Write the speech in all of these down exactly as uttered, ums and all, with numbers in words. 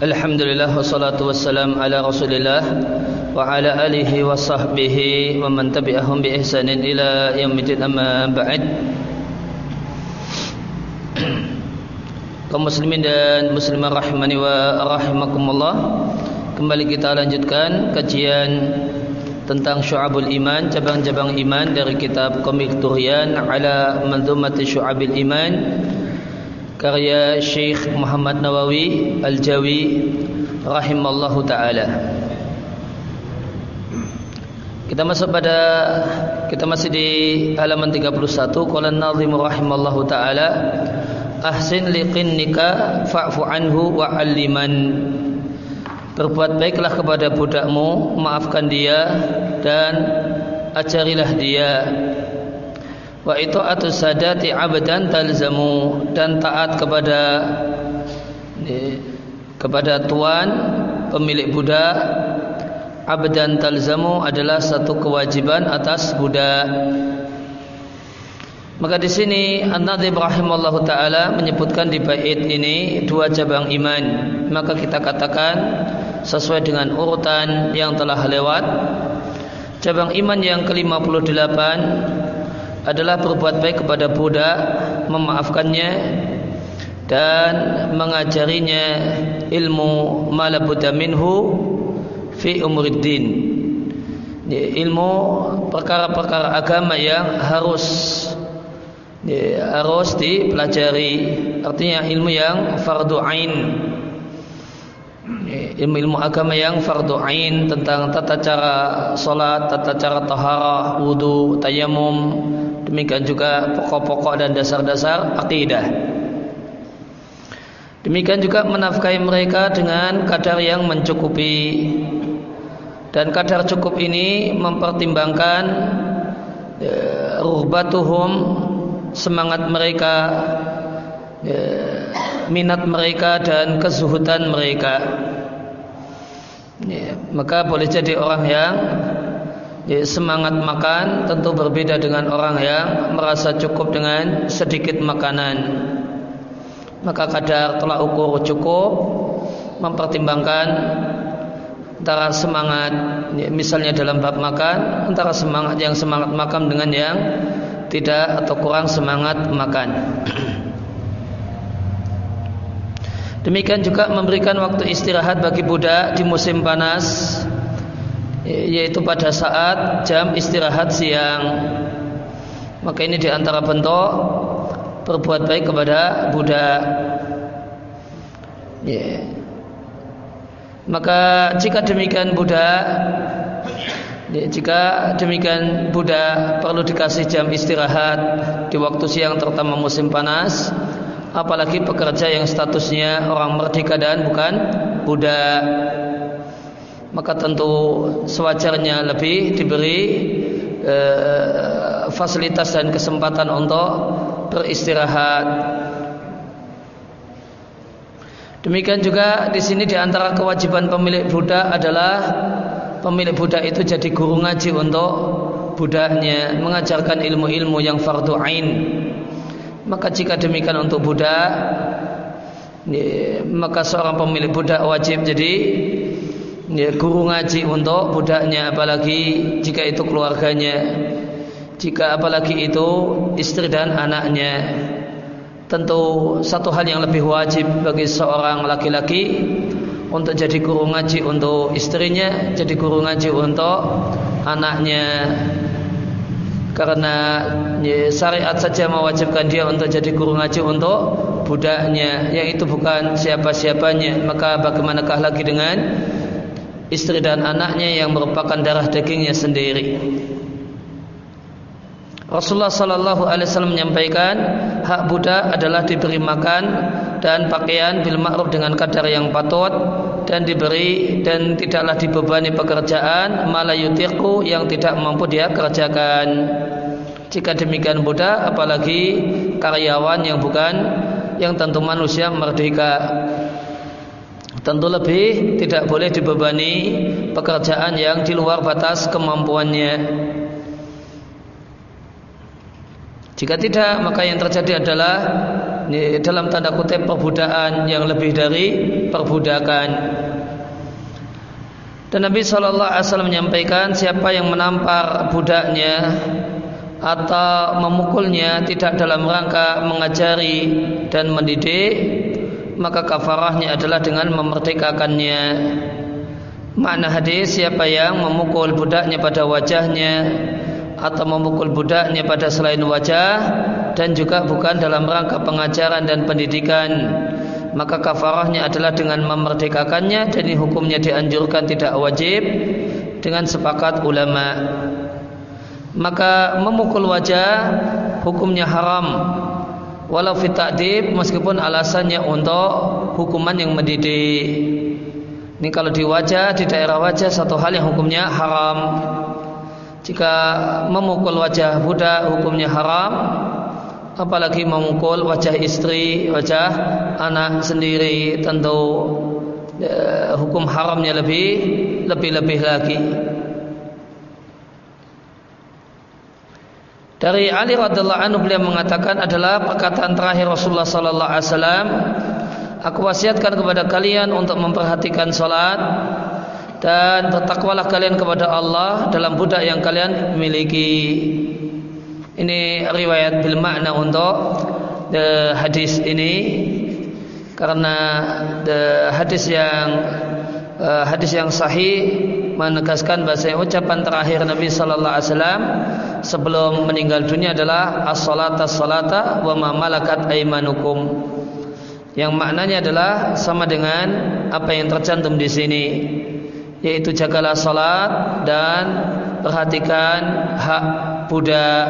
Alhamdulillah wassalatu wassalam ala Rasulillah wa ala alihi wa sahbihi wa man tabi'ahum bi ihsanin ila yaumil amma ba'd. Kaum muslimin dan muslimah rahimani wa rahimakumullah, kembali kita lanjutkan kajian tentang Syu'abul Iman, cabang-cabang iman dari kitab Komik Turian ala Manzumati Syu'abil Iman karya Syekh Muhammad Nawawi Al-Jawi rahimallahu ta'ala. Kita masuk pada kita masih di halaman tiga puluh satu. Qala an-nazim rahimallahu ta'ala, ahsin liqinnika fa'fu anhu wa 'alliman. Berbuat baiklah kepada budakmu, maafkan dia dan ajarilah dia. Wa ita'atu sadati 'abdan talzamu, dan taat kepada kepada tuan pemilik budak, 'abdan talzamu adalah satu kewajiban atas budak. Maka di sini An-Nadhim rahimallahu taala menyebutkan di bait ini dua cabang iman. Maka kita katakan sesuai dengan urutan yang telah lewat, cabang iman yang ke lima puluh delapan adalah berbuat baik kepada budak, memaafkannya dan mengajarinya ilmu malabudda minhu fi umuriddin, ilmu perkara-perkara agama yang harus harus dipelajari, artinya ilmu yang fardu ain, ilmu-ilmu agama yang fardu ain tentang tata cara salat, tata cara taharah, wudu, tayamum, demikian juga pokok-pokok dan dasar-dasar akidah. Demikian juga menafkahi mereka dengan kadar yang mencukupi, dan kadar cukup ini mempertimbangkan ya, ruhbatuhum, semangat mereka, ya, minat mereka dan kezuhudan mereka. Ya, maka boleh jadi orang yang ya, semangat makan tentu berbeda dengan orang yang merasa cukup dengan sedikit makanan. Maka kadar tolak ukur cukup mempertimbangkan antara semangat, ya, misalnya dalam bab makan, antara semangat yang semangat makan dengan yang tidak atau kurang semangat makan. Demikian juga memberikan waktu istirahat bagi budak di musim panas, yaitu pada saat jam istirahat siang. Maka ini diantara bentuk berbuat baik kepada budak. Yeah. Maka jika demikian budak, ya, jika demikian budak perlu dikasih jam istirahat di waktu siang, terutama musim panas, apalagi pekerja yang statusnya orang merdeka dan bukan budak, maka tentu sewajarnya lebih diberi eh, fasilitas dan kesempatan untuk beristirahat. Demikian juga di sini di antara kewajiban pemilik budak adalah pemilik budak itu jadi guru ngaji untuk budaknya, mengajarkan ilmu-ilmu yang fardu ain. Maka jika demikian untuk budak, ya, maka seorang pemilik budak wajib jadi ya, guru ngaji untuk budaknya, apalagi jika itu keluarganya, jika apalagi itu istri dan anaknya. Tentu satu hal yang lebih wajib bagi seorang laki-laki untuk jadi guru ngaji untuk istrinya, jadi guru ngaji untuk anaknya. Karena ya, syariat saja mewajibkan dia untuk jadi guru ngaji untuk budaknya, yang itu bukan siapa-siapanya. Maka bagaimanakah lagi dengan istri dan anaknya yang merupakan darah dagingnya sendiri. Rasulullah sallallahu alaihi wasallam menyampaikan, hak budak adalah diberi makan dan pakaian bil ma'ruf dengan kadar yang patut, dan diberi dan tidaklah dibebani pekerjaan malayutiqu, yang tidak mampu dia kerjakan. Jika demikian budak, apalagi karyawan yang bukan, yang tentu manusia merdeka, tentu lebih tidak boleh dibebani pekerjaan yang di luar batas kemampuannya. Jika tidak, maka yang terjadi adalah dalam tanda kutip perbudakan yang lebih dari perbudakan. Dan Nabi shallallahu alaihi wasallam menyampaikan, siapa yang menampar budaknya atau memukulnya tidak dalam rangka mengajari dan mendidik, maka kafarahnya adalah dengan memerdekakannya. Makna hadis, siapa yang memukul budaknya pada wajahnya atau memukul budaknya pada selain wajah dan juga bukan dalam rangka pengajaran dan pendidikan, maka kafarahnya adalah dengan memerdekakannya, dan ini hukumnya dianjurkan, tidak wajib, dengan sepakat ulama. Maka memukul wajah hukumnya haram walau fi ta'dib, meskipun alasannya untuk hukuman yang mendidik. Ini kalau di wajah, di daerah wajah, satu hal yang hukumnya haram. Jika memukul wajah budak hukumnya haram, apalagi memukul wajah istri, wajah anak sendiri, tentu eh, hukum haramnya lebih lebih-lebih lagi. Dari Ali radhiallahu anhu, beliau mengatakan, adalah perkataan terakhir Rasulullah sallallahu alaihi wasallam, aku wasiatkan kepada kalian untuk memperhatikan salat dan bertakwalah kalian kepada Allah dalam budak yang kalian miliki. Ini riwayat bil makna untuk the hadis ini, karena the hadis yang uh, hadis yang sahih menegaskan bahasa ucapan terakhir Nabi sallallahu alaihi wasallam sebelum meninggal dunia adalah as-salata as-salata wa ma malakat aymanukum, yang maknanya adalah sama dengan apa yang tercantum di sini, yaitu jagalah salat dan perhatikan hak budak.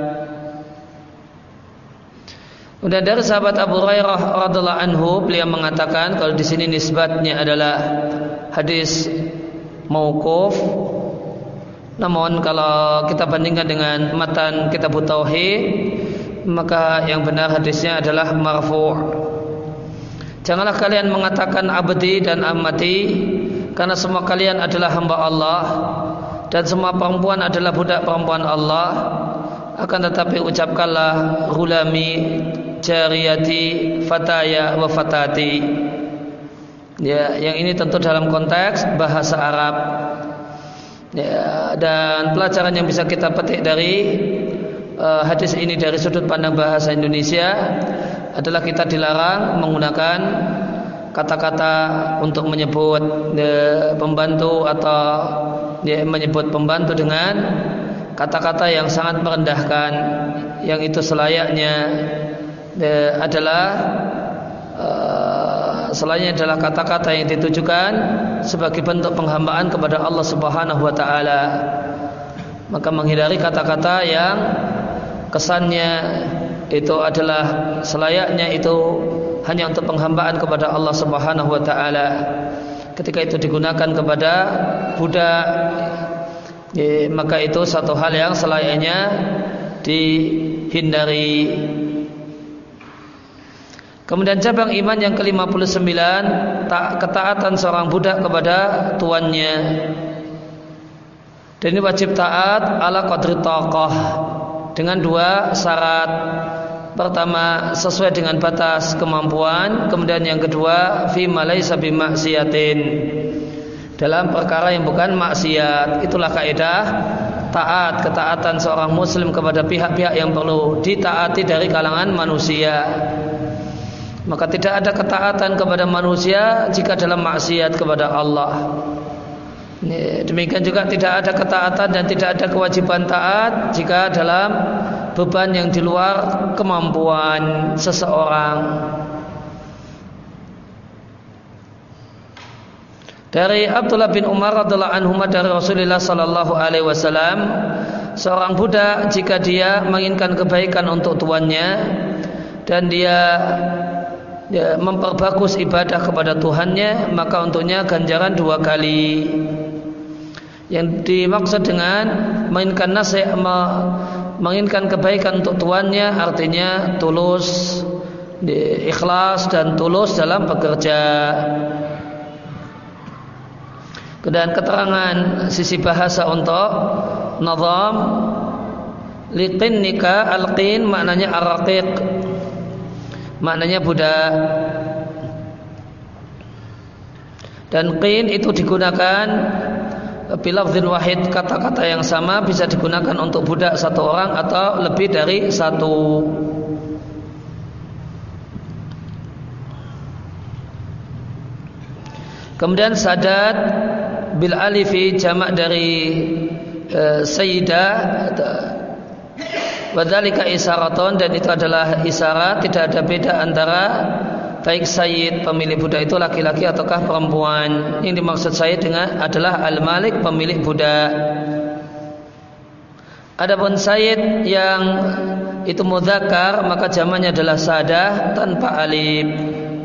Kemudian dari sahabat Abu Hurairah radhiallahu anhu, beliau mengatakan, kalau di sini nisbatnya adalah hadis mauquf, namun kalau kita bandingkan dengan matan kitab tauhid, maka yang benar hadisnya adalah marfu'. Janganlah kalian mengatakan abdi dan amati, karena semua kalian adalah hamba Allah dan semua perempuan adalah budak perempuan Allah. Akan tetapi ucapkanlah gulami, jariyati, fataya wa fatati. Ya, yang ini tentu dalam konteks bahasa Arab. Ya, dan pelajaran yang bisa kita petik dari uh, hadis ini dari sudut pandang bahasa Indonesia adalah kita dilarang menggunakan kata-kata untuk menyebut ya, pembantu, atau ya, menyebut pembantu dengan kata-kata yang sangat merendahkan, yang itu selayaknya ya, adalah uh, selayaknya adalah kata-kata yang ditujukan sebagai bentuk penghambaan kepada Allah Subhanahu wa taala. Maka menghindari kata-kata yang kesannya itu adalah selayaknya itu hanya untuk penghambaan kepada Allah Subhanahu wa taala. Ketika itu digunakan kepada budak, ya, maka itu satu hal yang selayaknya dihindari. Kemudian cabang iman yang ke lima puluh sembilan, tak ketaatan seorang budak kepada tuannya. Dan ini wajib taat ala qadri taqah dengan dua syarat. Pertama, sesuai dengan batas kemampuan. Kemudian yang kedua, fi ma laysa bi maksiatin, dalam perkara yang bukan maksiat. Itulah kaidah taat, ketaatan seorang muslim kepada pihak-pihak yang perlu ditaati dari kalangan manusia. Maka tidak ada ketaatan kepada manusia jika dalam maksiat kepada Allah. Demikian juga tidak ada ketaatan dan tidak ada kewajiban taat jika dalam beban yang di luar kemampuan seseorang. Dari Abdullah bin Umar radhiallahu anhu dari Rasulullah sallallahu alaihi wasallam, seorang budak jika dia menginginkan kebaikan untuk tuannya dan dia ya, memperbagus ibadah kepada Tuhannya, maka untuknya ganjaran dua kali. Yang dimaksud dengan menginginkan nasihat, menginginkan kebaikan untuk tuannya, artinya tulus, ikhlas dan tulus dalam bekerja. Kemudian keterangan sisi bahasa untuk nazam, liqin nikah, alqin maknanya ar-raqiq. maknanya budak. Dan qin itu digunakan bilafdzin wahid, kata-kata yang sama bisa digunakan untuk budak satu orang atau lebih dari satu. Kemudian sadat bil alifi jamak dari e, sayyidah, wadzalika isyaratun, dan itu adalah isyarat, tidak ada beda antara baik sayyid pemilik budak itu laki-laki ataukah perempuan. Yang dimaksud sayyid dengan adalah al-malik, pemilik budak. Adapun sayyid yang itu mudzakkar maka jamaknya adalah sadah tanpa alif.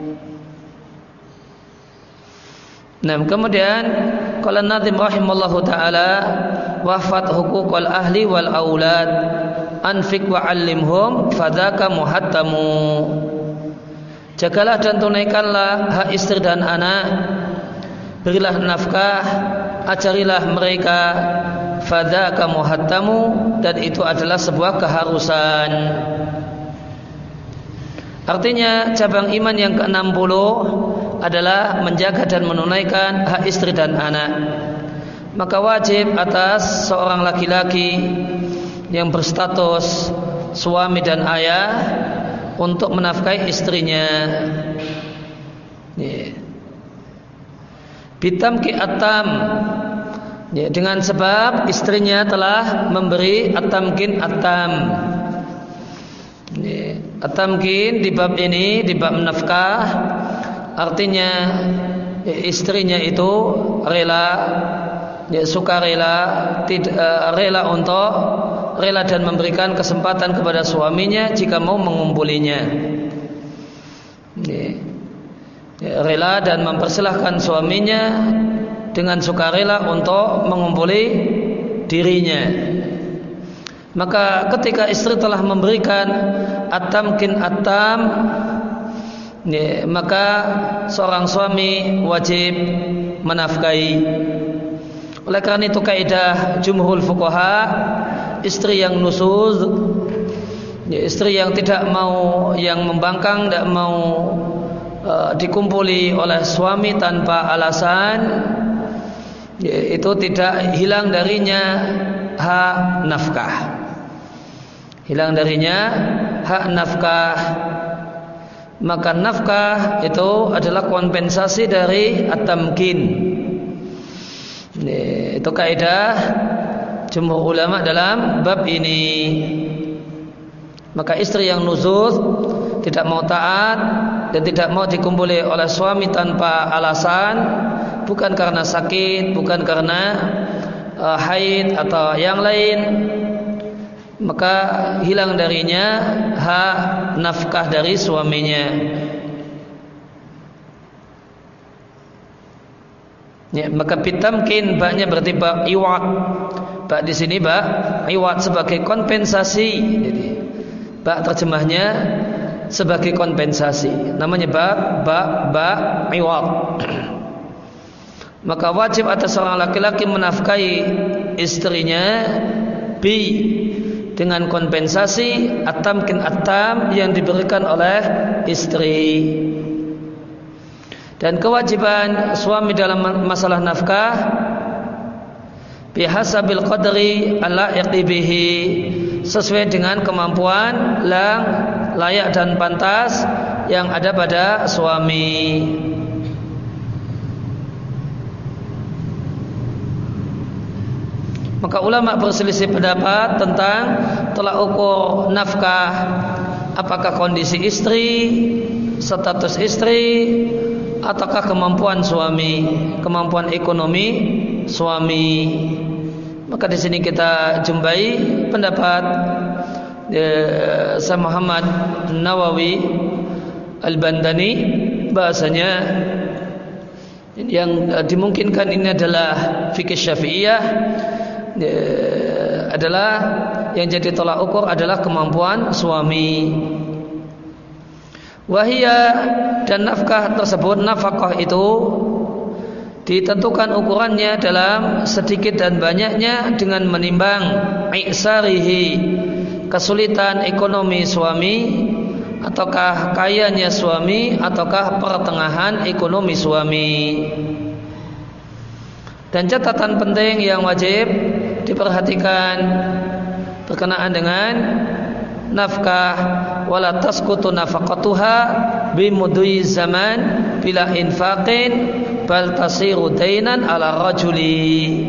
Nah, kemudian qala an-nazim rahimallahu taala wafat huququl ahli wal aulad anfiq wa 'allimhum fadzaka muhattamu. Jagalah dan tunaikanlah hak istri dan anak, berilah nafkah, ajarilah mereka, fadzaka muhattamu, dan itu adalah sebuah keharusan. Artinya cabang iman yang ke enam puluh adalah menjaga dan menunaikan hak istri dan anak. Maka wajib atas seorang laki-laki yang berstatus suami dan ayah untuk menafkahi istrinya. Bitamki atam, dengan sebab istrinya telah memberi atamkin atam. Atamkin di bab ini, di bab nafkah, artinya istrinya itu rela, ya, sukarela, tidak uh, rela untuk rela dan memberikan kesempatan kepada suaminya jika mau mengumpulinya. Ya, ya, rela dan mempersilahkan suaminya dengan sukarela untuk mengumpuli dirinya. Maka ketika istri telah memberikan atamkin atam, ya, maka seorang suami wajib menafkahi. Oleh karena itu kaidah jumhurul fuqaha, istri yang nusuz, ya, istri yang tidak mau, yang membangkang, tidak mau uh, dikumpuli oleh suami tanpa alasan, ya, itu tidak hilang darinya hak nafkah. Hilang darinya hak nafkah. Maka nafkah itu adalah kompensasi dari at-tamkin. Itu kaidah jumhur ulama dalam bab ini. Maka istri yang nuzuz, tidak mau taat dan tidak mau dikumpuli oleh suami tanpa alasan, bukan karena sakit, bukan karena uh, haid atau yang lain, maka hilang darinya hak nafkah dari suaminya. Ya, maka bitamkin baknya berarti bak iwat. Bak di sini bak iwat sebagai kompensasi. Jadi bak terjemahnya sebagai kompensasi. Namanya bak bak bak iwat. Maka wajib atas seorang laki-laki menafkahi istrinya bi dengan kompensasi atamkin atam yang diberikan oleh istri. Dan kewajiban suami dalam masalah nafkah bihasabil qadri al-la'iqi bihi, sesuai dengan kemampuan yang layak dan pantas yang ada pada suami. Maka ulama berselisih pendapat tentang tolak ukur nafkah, apakah kondisi istri, status istri, ataukah kemampuan suami, kemampuan ekonomi suami. Maka di sini kita jumpai pendapat eh, Syekh Muhammad Nawawi Al-Bandani, bahasanya yang dimungkinkan ini adalah fikih Syafi'iyah, eh, adalah yang jadi tolak ukur adalah kemampuan suami. Wahia, dan nafkah tersebut, nafkah itu ditentukan ukurannya dalam sedikit dan banyaknya dengan menimbang iksarihi, kesulitan ekonomi suami, ataukah kayanya suami, ataukah pertengahan ekonomi suami. Dan catatan penting yang wajib diperhatikan berkenaan dengan nafkah, wala tasqutu nafaqatuha bimudhi zaman bila infaqin bal tasiru dainan ala rajuli.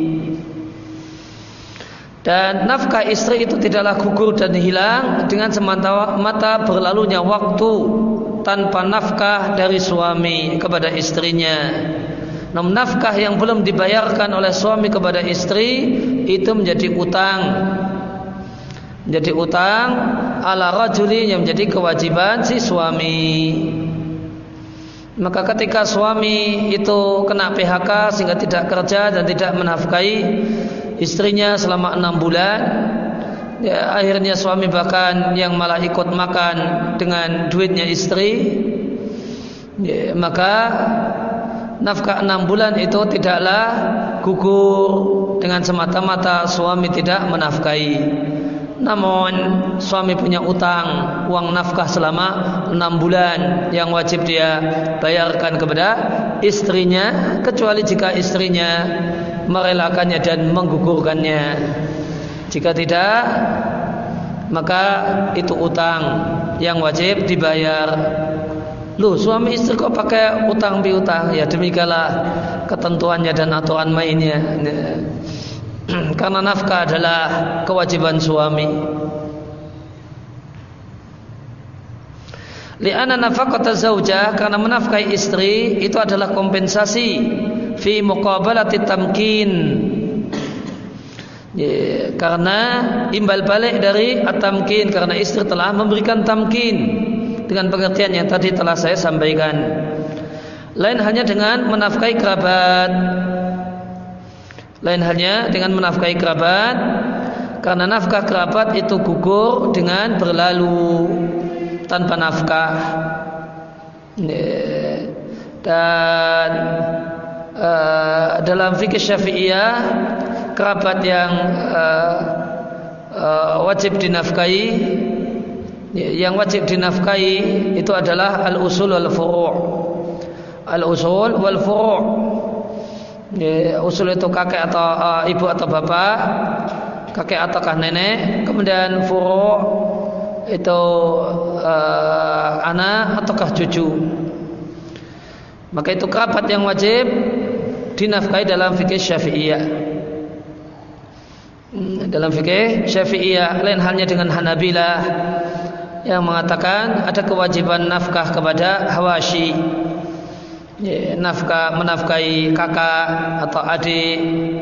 Dan nafkah istri itu tidaklah gugur dan hilang dengan semata-mata berlalunya waktu tanpa nafkah dari suami kepada istrinya. Namun nafkah yang belum dibayarkan oleh suami kepada istri itu menjadi utang, menjadi utang ala rajuli yang menjadi kewajiban si suami. Maka ketika suami itu kena P H K sehingga tidak kerja dan tidak menafkahi istrinya selama enam bulan, ya, akhirnya suami bahkan yang malah ikut makan dengan duitnya istri, ya, maka nafkah enam bulan itu tidaklah gugur dengan semata-mata suami tidak menafkahi. Namun suami punya utang uang nafkah selama enam bulan yang wajib dia bayarkan kepada istrinya, kecuali jika istrinya merelakannya dan menggugurkannya. Jika tidak, maka itu utang yang wajib dibayar. Loh, suami istri kok pakai utang piutang? Ya demikianlah ketentuannya dan aturan mainnya. Karena nafkah adalah kewajiban suami. Li'anna nafaqata zaujah, karena menafkahi istri itu adalah kompensasi fi muqabalati tamkin, ya, karena imbal balik dari at-tamkin, karena istri telah memberikan tamkin dengan pengertian yang tadi telah saya sampaikan. Lain hanya dengan menafkahi kerabat, lain hanya dengan menafkahi kerabat, karena nafkah kerabat itu gugur dengan berlalu tanpa nafkah, ya. Dan Uh, dalam fikih Syafi'iyah, kerabat yang uh, uh, wajib dinafkahi, yang wajib dinafkahi itu adalah al-usul wal furu'. Al-usul wal furu', ya, usul itu kakek atau uh, ibu atau bapak, kakek ataukah nenek, kemudian furu' itu uh, anak ataukah cucu. Maka itu kerabat yang wajib dinafkahi dalam fikih Syafi'iyah. Dalam fikih Syafi'iyah, lain halnya dengan Hanabilah yang mengatakan ada kewajiban nafkah kepada hawashi, ya, nafkah menafkahi kakak atau adik,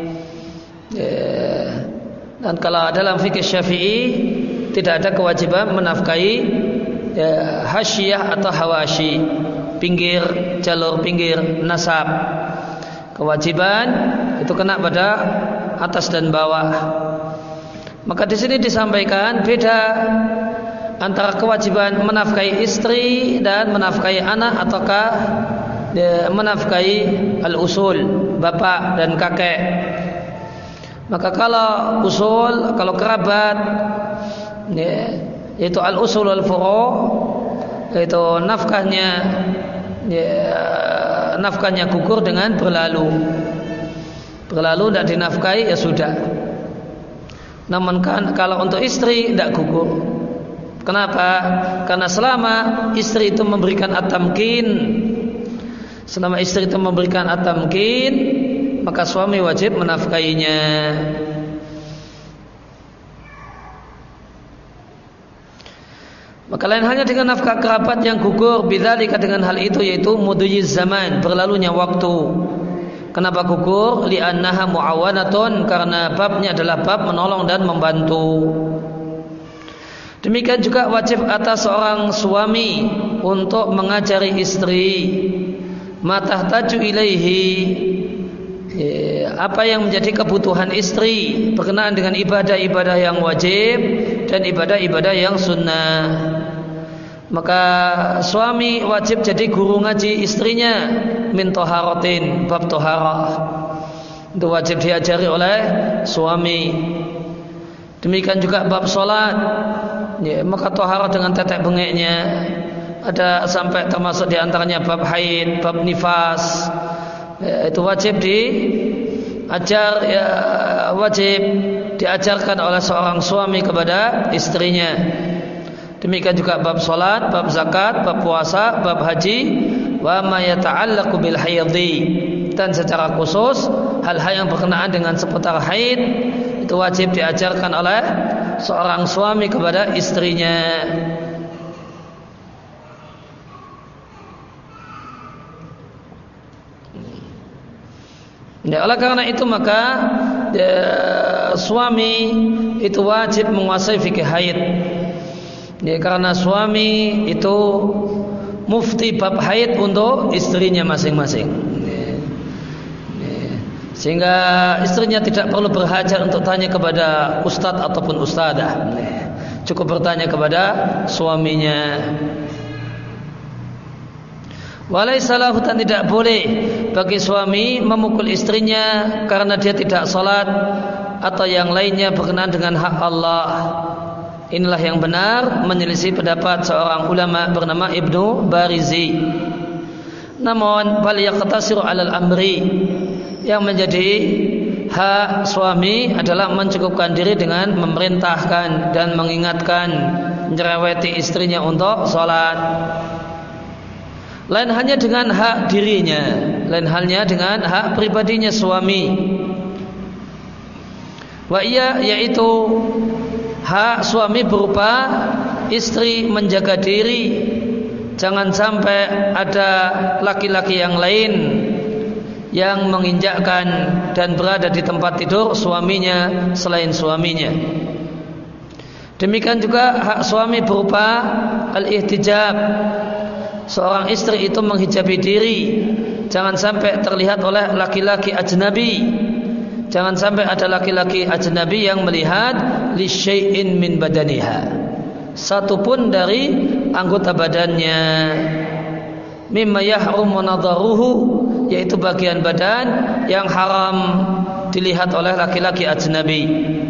ya. Dan kalau dalam fikih Syafi'i tidak ada kewajiban menafkahi, ya, hasyiyah atau hawashi, pinggir jalur pinggir nasab. Kewajiban itu kena pada atas dan bawah. Maka di sini disampaikan beda antara kewajiban menafkahi istri dan menafkahi anak ataukah menafkahi al-usul, bapak dan kakek. Maka kalau usul, kalau kerabat, ya, yaitu al-usul wal furu', yaitu nafkahnya, ya, nafkahnya gugur dengan berlalu. Berlalu tidak dinafkahi, ya sudah. Namun kan kalau untuk istri tidak gugur. Kenapa? Karena selama istri itu memberikan at-tamkin, selama istri itu memberikan at-tamkin, maka suami wajib menafkahinya. Maka lain halnya dengan nafkah kerabat yang gugur bidzalika, dengan hal itu, yaitu mudhiyiz zaman, berlalunya waktu. Kenapa gugur? Li'annaha mu'awanatun, karena babnya adalah bab menolong dan membantu. Demikian juga wajib atas seorang suami untuk mengajari istri matahtaju ilaihi, apa yang menjadi kebutuhan istri berkenaan dengan ibadah-ibadah yang wajib dan ibadah-ibadah yang sunnah. Maka suami wajib jadi guru ngaji istrinya min toharotin, bab toharah itu wajib diajari oleh suami. Demikian juga bab sholat, ya, maka toharah dengan tetek bengeknya ada sampai termasuk diantaranya bab haid, bab nifas, ya, itu wajib diajar, ya, wajib diajarkan oleh seorang suami kepada istrinya. Demikian juga bab salat, bab zakat, bab puasa, bab haji, wa ma yata'allaqu bil haidhi, dan secara khusus hal-hal yang berkenaan dengan seputar haid itu wajib diajarkan oleh seorang suami kepada istrinya. Ya, oleh karena itu maka ya, suami itu wajib menguasai fikih haid. Ya, karena suami itu mufti bab haid untuk istrinya masing-masing. Ya, ya. Sehingga istrinya tidak perlu berhajat untuk tanya kepada ustadz ataupun ustadzah. Ya, cukup bertanya kepada suaminya. Walaisalahu, dan tidak boleh bagi suami memukul istrinya karena dia tidak salat atau yang lainnya berkenaan dengan hak Allah. Inilah yang benar menyelisih pendapat seorang ulama bernama Ibnu Barizi. Namun bal yaqtasiru 'alal amri, yang menjadi hak suami adalah mencukupkan diri dengan memerintahkan dan mengingatkan, menyereweti istrinya untuk salat. Lain halnya dengan hak dirinya, lain halnya dengan hak pribadinya suami. Wa iya, yaitu hak suami berupa istri menjaga diri, jangan sampai ada laki-laki yang lain yang menginjakkan dan berada di tempat tidur suaminya selain suaminya. Demikian juga hak suami berupa al-ihtijab, seorang istri itu menghijabi diri, jangan sampai terlihat oleh laki-laki ajnabi, jangan sampai ada laki-laki ajnabi yang melihat li syai'in min badaniha, satu pun dari anggota badannya, mimma yahrumu nadharuhu, yaitu bagian badan yang haram dilihat oleh laki-laki ajnabi.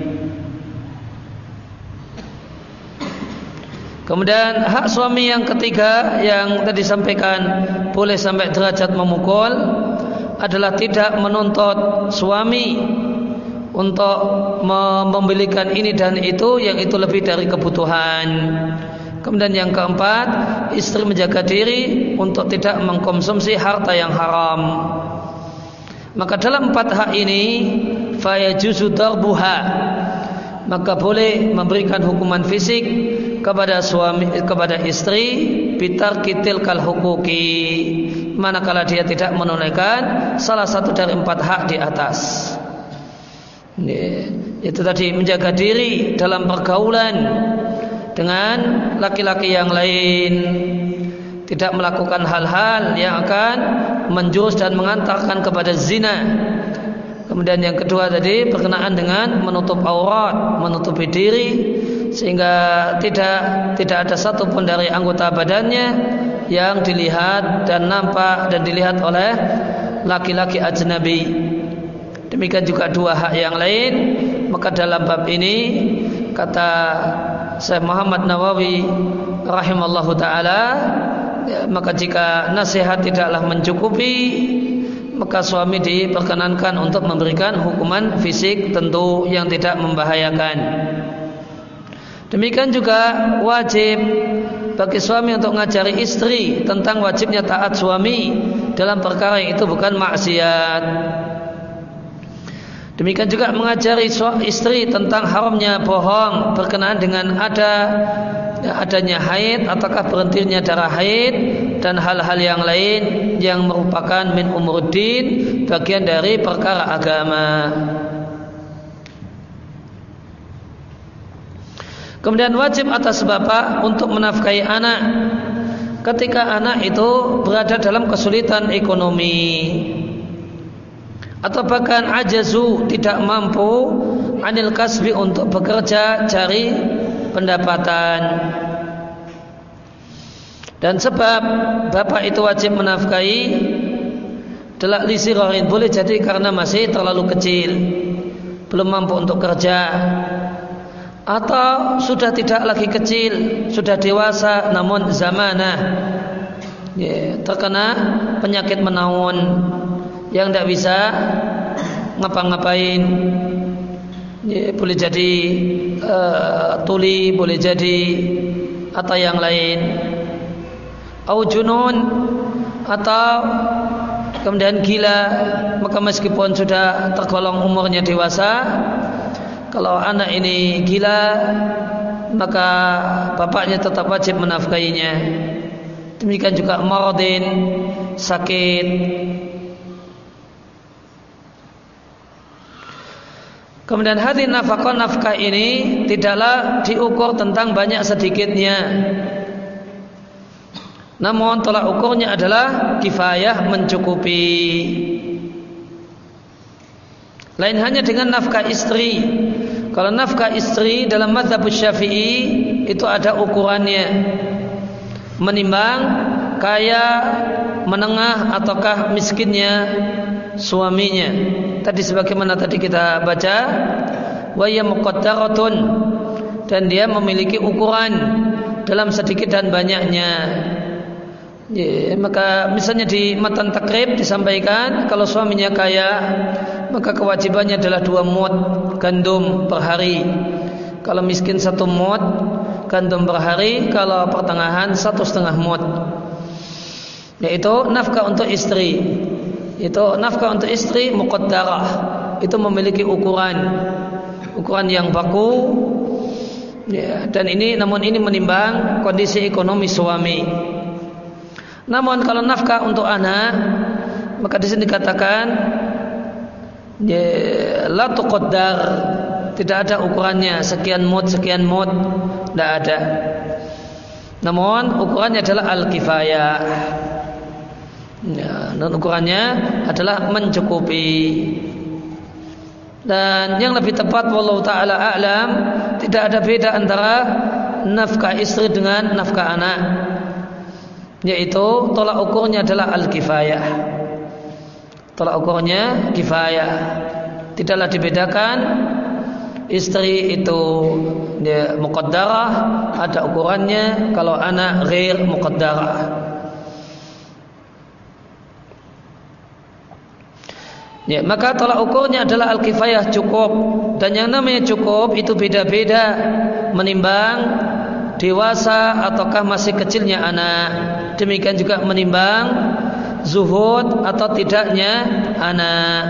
Kemudian hak suami yang ketiga yang tadi sampaikan boleh sampai derajat memukul adalah tidak menuntut suami untuk membelikan ini dan itu, yang itu lebih dari kebutuhan. Kemudian yang keempat, istri menjaga diri untuk tidak mengkonsumsi harta yang haram. Maka dalam empat hak ini fayajuzu darbuha, maka boleh memberikan hukuman fisik kepada suami, kepada istri, bitar kitil kal hukuki, manakala dia tidak menunaikan salah satu dari empat hak di atas. Ini, itu tadi menjaga diri dalam pergaulan dengan laki-laki yang lain, tidak melakukan hal-hal yang akan menjurus dan mengantarkan kepada zina. Kemudian yang kedua tadi berkenaan dengan menutup aurat, menutupi diri sehingga tidak tidak ada satupun dari anggota badannya yang dilihat dan nampak dan dilihat oleh laki-laki ajnabi. Demikian juga dua hak yang lain. Maka dalam bab ini kata Syekh Muhammad Nawawi rahimallahu taala, ya, maka jika nasihat tidaklah mencukupi, maka suami diperkenankan untuk memberikan hukuman fisik tentu yang tidak membahayakan. Demikian juga wajib bagi suami untuk mengajari istri tentang wajibnya taat suami dalam perkara yang itu bukan maksiat. Demikian juga mengajari istri tentang haramnya bohong berkenaan dengan ada adanya haid ataukah berhentinya darah haid dan hal-hal yang lain yang merupakan min umuruddin, bagian dari perkara agama. Kemudian wajib atas bapak untuk menafkahi anak ketika anak itu berada dalam kesulitan ekonomi atau bahkan ajazu, tidak mampu anil kasbi, untuk bekerja cari pendapatan. Dan sebab bapak itu wajib menafkahi delak lisirahin, boleh jadi karena masih terlalu kecil, belum mampu untuk kerja. atau sudah tidak lagi kecil, sudah dewasa namun zamanah, ya, terkena penyakit menaun yang tidak bisa ngapa-ngapain, ya, boleh jadi uh, tuli, boleh jadi atau yang lain, au junun, atau kemudian gila, maka meskipun sudah tergolong umurnya dewasa, kalau anak ini gila, maka bapaknya tetap wajib menafkahinya. Demikian juga maradin, sakit. Kemudian hadis nafkah nafkah ini tidaklah diukur tentang banyak sedikitnya, namun tolak ukurnya adalah kifayah, mencukupi. Lain hanya dengan nafkah istri. Kalau nafkah istri dalam mazhab Syafi'i itu ada ukurannya, menimbang kaya, menengah ataukah miskinnya suaminya. Tadi sebagaimana tadi kita baca, wa ya muqaddaratun, dan dia memiliki ukuran dalam sedikit dan banyaknya. Ya, maka misalnya di matan takrib disampaikan kalau suaminya kaya, maka kewajibannya adalah dua mud gandum per hari. Kalau miskin satu mud gandum per hari. Kalau pertengahan satu setengah mud. Yaitu nafkah untuk istri. Itu nafkah untuk istri muqaddarah. Itu memiliki ukuran, ukuran yang baku. Ya, dan ini, namun ini menimbang kondisi ekonomi suami. Namun kalau nafkah untuk anak, maka di sini dikatakan ya, la tuqaddar, tidak ada ukurannya sekian mud sekian mud, tidak ada. Namun ukurannya adalah al-kifayah. Ya, dan ukurannya adalah mencukupi. Dan yang lebih tepat wallahu taala a'lam, tidak ada beda antara nafkah istri dengan nafkah anak, yaitu tolak ukurnya adalah al-kifayah. Tolak ukurnya kifayah. Tidaklah dibedakan istri itu ya, muqaddarah, ada ukurannya. Kalau anak ghair muqaddarah. Ya, maka tolak ukurnya adalah al-kifayah, cukup. Dan yang namanya cukup itu beda-beda, menimbang dewasa ataukah masih kecilnya anak. Demikian juga menimbang zuhud atau tidaknya anak.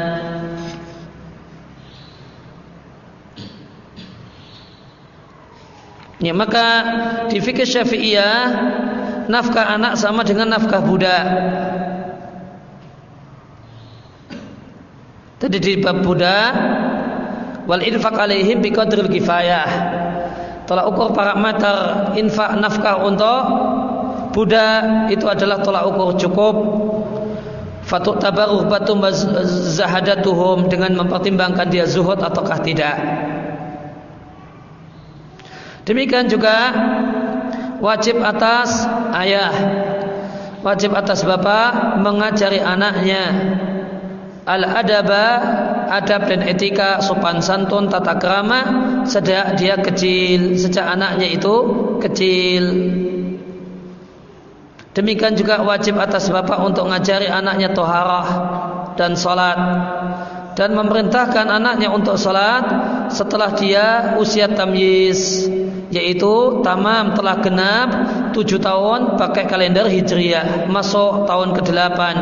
Ya, maka di fikih Syafi'iyah nafkah anak sama dengan nafkah budak. Tadi di bab budak, wal infaq alaihim biqadril kifayah. Tolak ukur parameter infak nafkah untuk budak itu adalah tolak ukur cukup. Fatu tabaruh batum zahadatuhum, dengan mempertimbangkan dia zuhud ataukah tidak. Demikian juga wajib atas ayah, wajib atas bapak mengajari anaknya al-adaba, adab dan etika, sopan santun, tata krama sejak dia kecil, sejak anaknya itu kecil. Demikian juga wajib atas bapak untuk mengajari anaknya toharah dan salat, dan memerintahkan anaknya untuk salat setelah dia usia tamyiz, yaitu tamam, telah genap tujuh tahun pakai kalender hijriyah, masuk tahun kedelapan.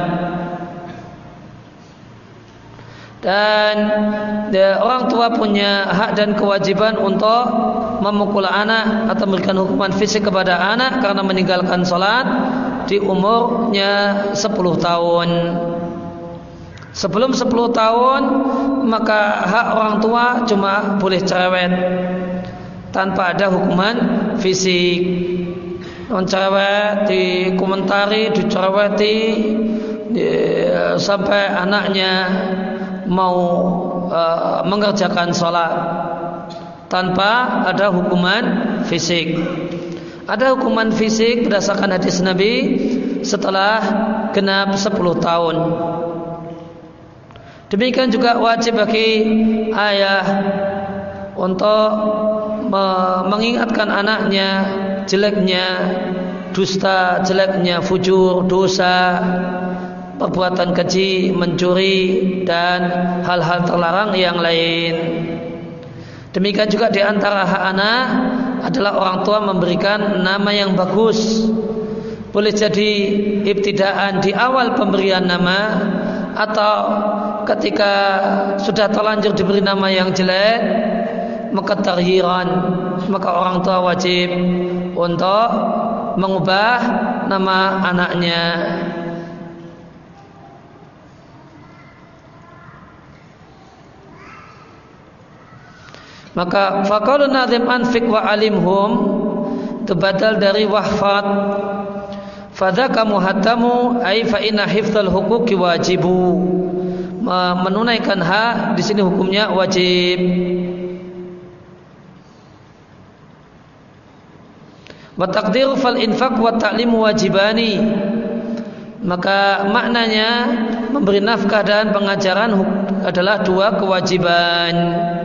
Dan ya, orang tua punya hak dan kewajiban untuk memukul anak atau memberikan hukuman fisik kepada anak karena meninggalkan sholat di umurnya sepuluh tahun. Sebelum sepuluh tahun maka hak orang tua cuma boleh cerewet tanpa ada hukuman fisik. Non cerewet dikomentari, dicereweti ya, sampai anaknya mau uh, mengerjakan sholat tanpa ada hukuman fisik. Ada hukuman fisik berdasarkan hadis Nabi setelah genap sepuluh tahun. Demikian juga wajib bagi ayah untuk mengingatkan anaknya jeleknya dusta, jeleknya fujur, dosa, perbuatan keji, mencuri dan hal-hal terlarang yang lain. Demikian juga di antara hak anak adalah orang tua memberikan nama yang bagus. Boleh jadi ibtidaan di awal pemberian nama, atau ketika sudah terlanjur diberi nama yang jelek, maka tarhiran, maka orang tua wajib untuk mengubah nama anaknya. Maka faqalu nazim anfiq wa alimhum itu badal dari wahfad. Fadzaka muhattamu ay fa inna hifdzal huquqi wajibu. Menunaikan hak di sini hukumnya wajib. Wa taqdiru fal infaq wa ta'limu wajibani. Maka maknanya memberi nafkah dan pengajaran adalah dua kewajiban.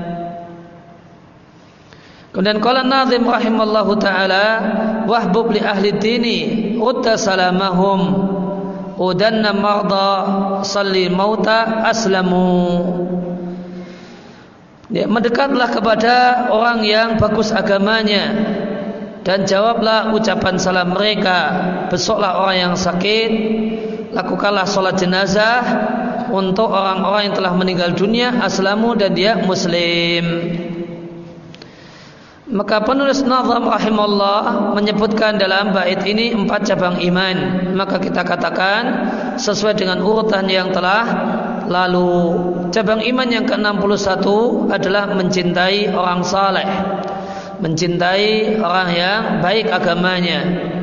Kemudian qala nazim rahimallahu taala wahbub li ahli dini udda salamahum udanna marda salli mauta aslamu. Ya, mendekatlah kepada orang yang bagus agamanya dan jawablah ucapan salam mereka. Besoklah orang yang sakit, lakukanlah sholat jenazah untuk orang-orang yang telah meninggal dunia aslamu dan dia muslim. Maka penulis Nazam rahimahullah menyebutkan dalam bait ini empat cabang iman. Maka kita katakan sesuai dengan urutan yang telah lalu. Cabang iman yang ke enam puluh satu adalah mencintai orang saleh, mencintai orang yang baik agamanya.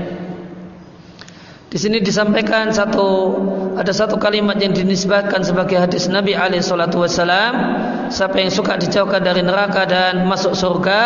Di sini disampaikan satu ada satu kalimat yang dinisbatkan sebagai hadis Nabi alaihi salatu wasallam, siapa yang suka dijauhkan dari neraka dan masuk surga.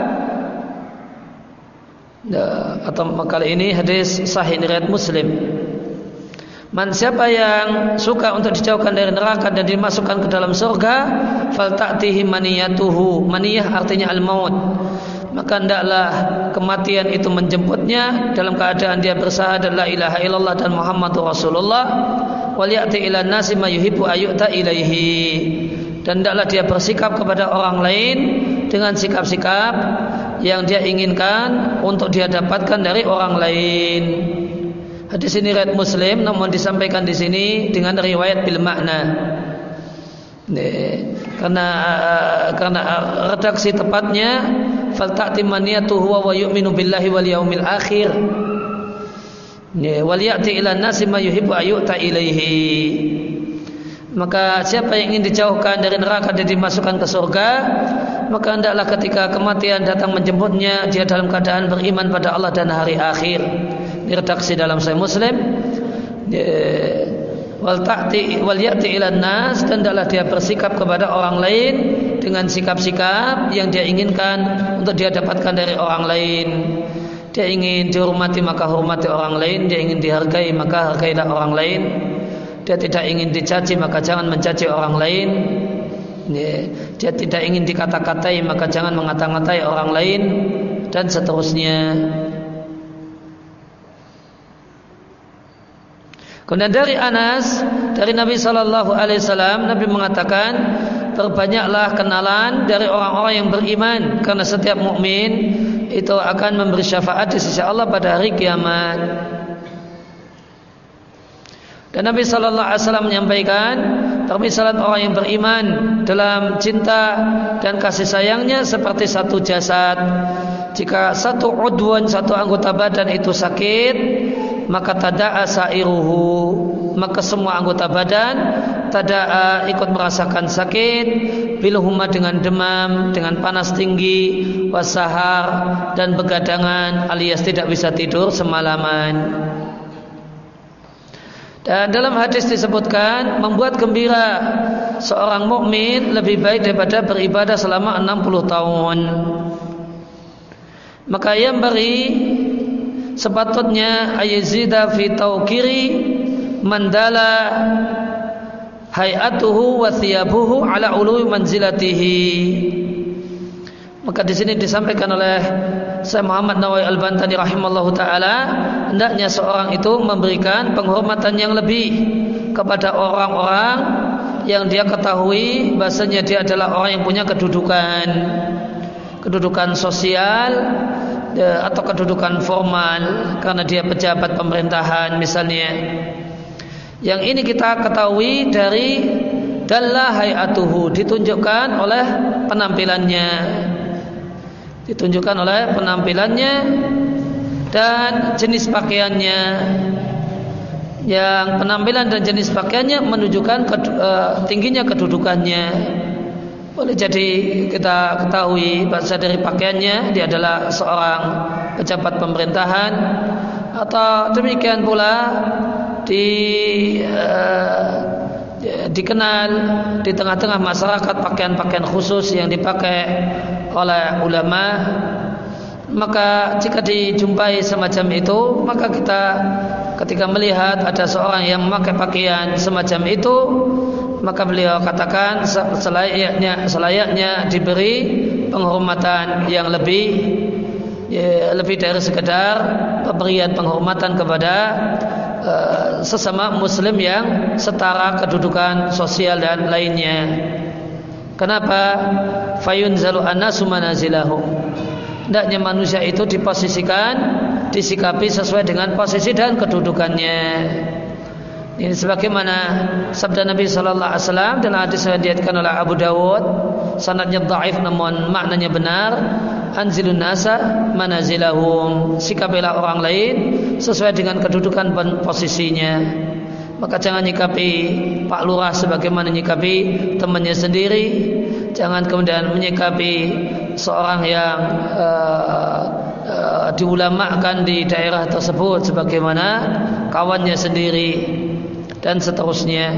Atau kali ini hadis sahih riwayat Muslim. Man siapa yang suka untuk dijauhkan dari neraka dan dimasukkan ke dalam surga, fal ta'tihi maniyatuhu. Maniyah artinya al-maut. Maka hendaklah kematian itu menjemputnya dalam keadaan dia bersyahadat la ilaha illallah dan Muhammadur Rasulullah. Wal ya'ti ila nasi ma yuhibbu ayyuta ilaihi. Dan hendaklah dia bersikap kepada orang lain dengan sikap-sikap yang dia inginkan untuk dia dapatkan dari orang lain. Hadis ini riwayat Muslim, namun disampaikan di sini dengan riwayat bil makna. Karena karena redaksi tepatnya fal ta'ti maniyatuhu wa yu'minu billahi wal yaumil akhir. Wal ya'ti ila nasi ma yuhibbu ayyuta ilaihi. Maka siapa yang ingin dijauhkan dari neraka dan dimasukkan ke surga, maka hendaklah ketika kematian datang menjemputnya dia dalam keadaan beriman pada Allah dan hari akhir. Ini redaksi dalam Sahih Muslim. Wal ta'ti wal ya'ti ila nas, dan hendaklah dia bersikap kepada orang lain dengan sikap-sikap yang dia inginkan untuk dia dapatkan dari orang lain. Dia ingin dihormati maka hormati orang lain, dia ingin dihargai maka hargailah orang lain. Dia tidak ingin dicaci maka jangan mencaci orang lain. Dia tidak ingin dikata-katai maka jangan mengata-ngatai orang lain, dan seterusnya. Kemudian dari Anas, dari Nabi Sallallahu Alaihi Wasallam, Nabi mengatakan, perbanyaklah kenalan dari orang-orang yang beriman, karena setiap mukmin itu akan memberi syafaat di sisi Allah pada hari kiamat. Dan Nabi Sallallahu Alaihi Wasallam menyampaikan permisalan orang yang beriman dalam cinta dan kasih sayangnya seperti satu jasad. Jika satu udwan, satu anggota badan itu sakit, maka tada'a sa'iruhu, maka semua anggota badan tada'a ikut merasakan sakit, biluhuma dengan demam, dengan panas tinggi, wasahar dan begadangan alias tidak bisa tidur semalaman. Dan dalam hadis disebutkan membuat gembira seorang mukmin lebih baik daripada beribadah selama enam puluh tahun. Maka yang beri sepatutnya ayazida fi tawqiri mandala hayatuhu wa thiyabuhu ala ului manzilatihi. Maka di sini disampaikan oleh Syekh Muhammad Nawawi Al-Bantani rahimallahu taala, hendaknya seorang itu memberikan penghormatan yang lebih kepada orang-orang yang dia ketahui bahasanya dia adalah orang yang punya kedudukan kedudukan sosial atau kedudukan formal karena dia pejabat pemerintahan misalnya. Yang ini kita ketahui dari dalla hayatuhu, ditunjukkan oleh penampilannya. Ditunjukkan oleh penampilannya dan jenis pakaiannya. Yang penampilan dan jenis pakaiannya menunjukkan kedu- uh, tingginya kedudukannya. Boleh jadi kita ketahui bahasa dari pakaiannya dia adalah seorang pejabat pemerintahan, atau demikian pula di uh, dikenal di tengah-tengah masyarakat pakaian-pakaian khusus yang dipakai oleh ulama. Maka jika dijumpai semacam itu, maka kita ketika melihat ada seorang yang memakai pakaian semacam itu, maka beliau katakan selayaknya selayaknya diberi penghormatan yang lebih ya, lebih dari sekedar pemberian penghormatan kepada uh, sesama muslim yang setara kedudukan sosial dan lainnya. Kenapa? Fayunzalu annasu manazilahum. Hendaknya manusia itu diposisikan, disikapi sesuai dengan posisi dan kedudukannya. Ini sebagaimana sabda Nabi sallallahu alaihi wasallam dalam hadis yang diriwayatkan oleh Abu Dawud, sanadnya dhaif namun maknanya benar. Anzilun nasa manazilahum, sikapilah orang lain sesuai dengan kedudukan dan posisinya. Maka jangan nyikapi Pak Lurah sebagaimana nyikapi temannya sendiri. Jangan kemudian menyikapi seorang yang uh, uh, diulamakan di daerah tersebut sebagaimana kawannya sendiri, dan seterusnya.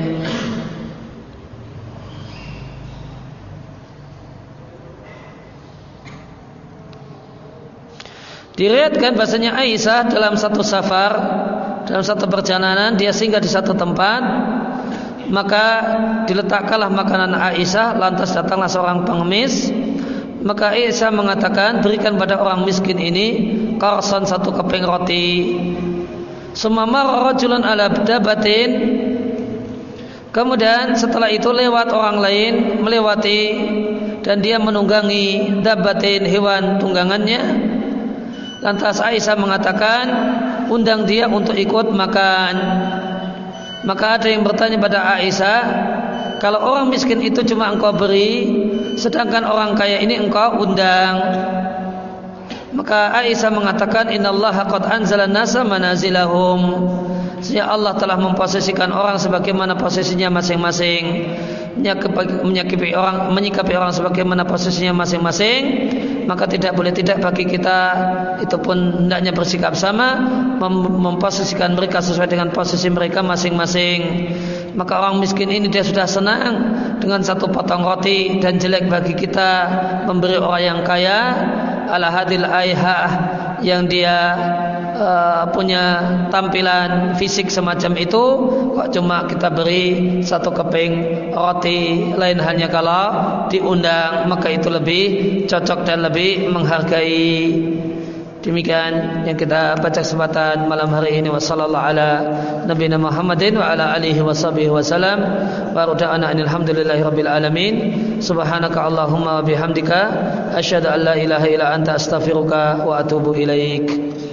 Diriwayatkan bahasanya Aisyah dalam satu safar, dalam satu perjalanan dia singgah di satu tempat, maka diletakkanlah makanan Aisyah, lantas datanglah seorang pengemis. Maka Aisyah mengatakan, berikan pada orang miskin ini qarsan, satu keping roti. Sumamar rajulun ala dabatin, kemudian setelah itu lewat orang lain melewati dan dia menunggangi dabatin, hewan tunggangannya. Lantas Aisyah mengatakan, undang dia untuk ikut makan. Maka ada yang bertanya pada Aisyah, kalau orang miskin itu cuma engkau beri, sedangkan orang kaya ini engkau undang. Maka Aisyah mengatakan, innallaha qad anzala nasa manazilahum. Sesungguhnya Allah telah memposisikan orang sebagaimana posisinya masing-masing, menyikapi orang menyikapi orang sebagaimana posisinya masing-masing. Maka tidak boleh tidak bagi kita itu pun hendaknya bersikap sama, mem- memposisikan mereka sesuai dengan posisi mereka masing-masing. Maka orang miskin ini dia sudah senang dengan satu potong roti, dan jelek bagi kita memberi orang yang kaya ala hadil aihah yang dia uh, punya tampilan fisik semacam itu, kok cuma kita beri satu keping roti, lain hanya kalau diundang, maka itu lebih cocok dan lebih menghargai. Demikian yang kita baca kesempatan malam hari ini. Wassallallahu ala nabiyina Muhammadin wa ala alihi washabihi wasallam. Wa ruda'ana alhamdulillahi rabbil alamin. Subhanaka Allahumma wa bihamdika asyhadu an la ilaha illa anta astaghfiruka wa atubu ilaik.